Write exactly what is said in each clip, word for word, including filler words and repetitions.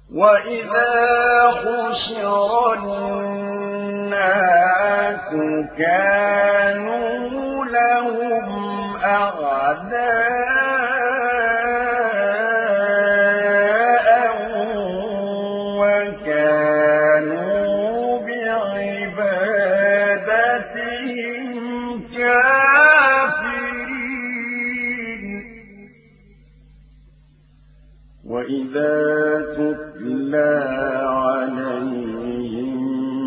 وإذا حشر الناس كانوا لهم أعداء وكانوا بعبادتهم كافرين وإذا تتلى عليهم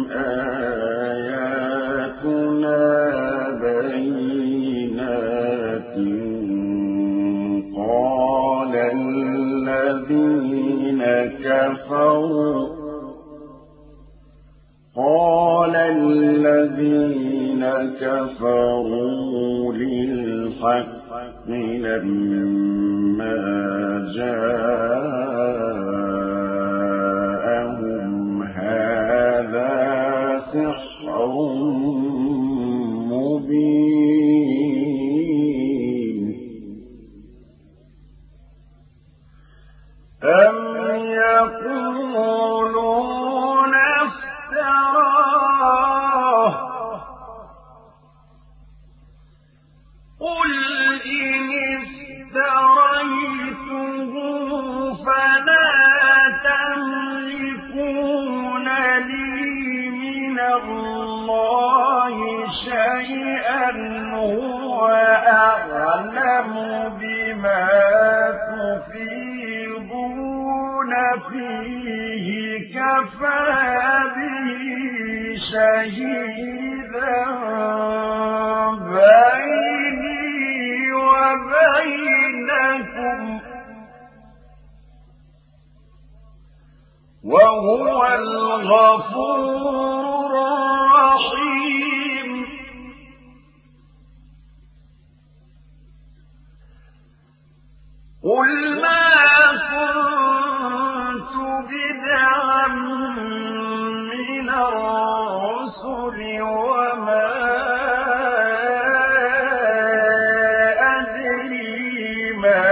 آياتنا بينات قال الذين كفروا قال الذين كفروا للحق لما جاءهم هذا سحر مبين أم يقولون افتراه قل إن افتريته فلا تملكون لي من الله شيئا هو أعلم بما تفيضون فيه كفى به شهيدا بيني وبينكم وهو الغفور الرحيم قل ما كنت بدعا من الرسل وما أدري ما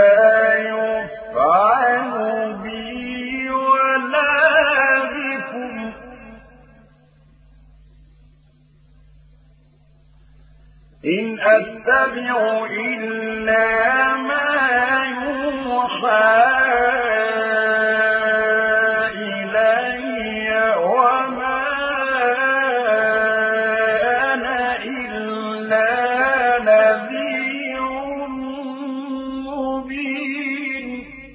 يفعل بي ولا بكم إن أتبع إلا ما يوحى إلي وما أنا إلا نذير مبين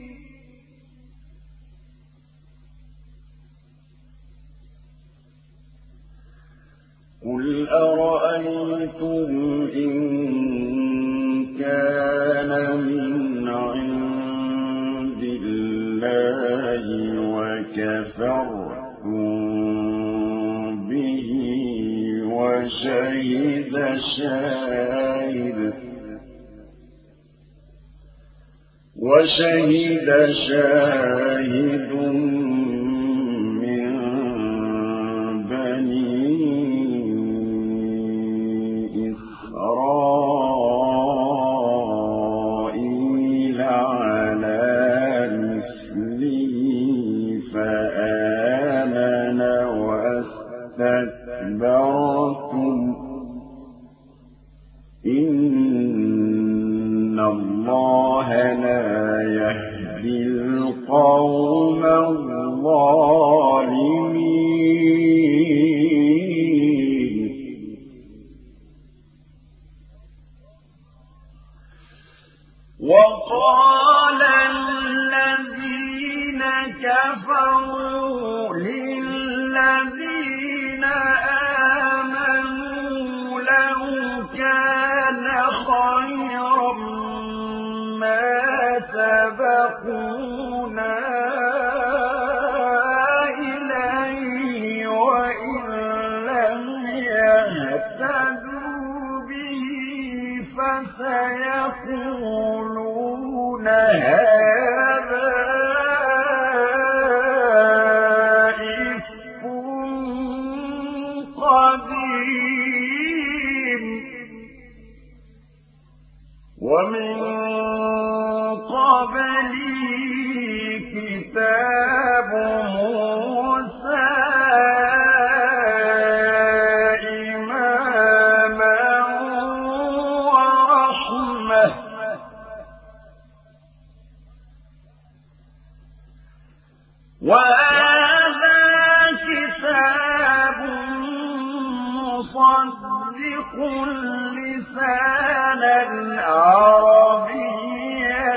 قل أرأيتم إن كان من عند الله وكفرتم به وشهد شاهد وشهد شاهد من بني إسرائيل على مثله فآمن واستكبرتم إن الله لا يهدي القوم الظالمين وقال الذين كفروا للذين آمنوا لو كان خيرا ما سبقونا إليه وإن لم يهتدوا به فسيقولون هذا إفك قديم ومن قبله كتاب وهذا كتاب مصدق لسانا عربيا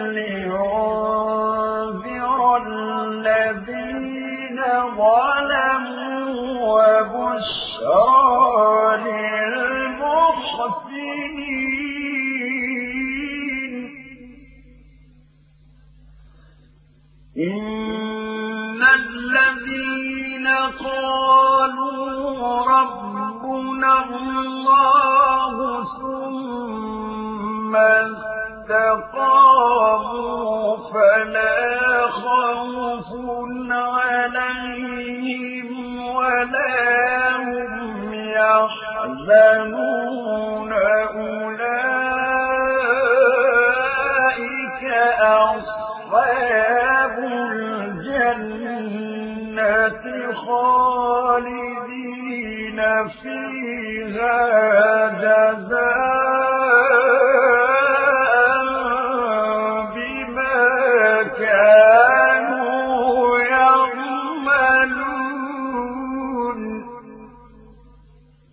لينذر الذين ظلموا وبشرى للمحسنين. إن الذين قالوا ربنا الله ثم استقاموا فلا خوف عليهم ولا هم يحزنون أولئك أصحاب الجنة خالدين فيها جزاء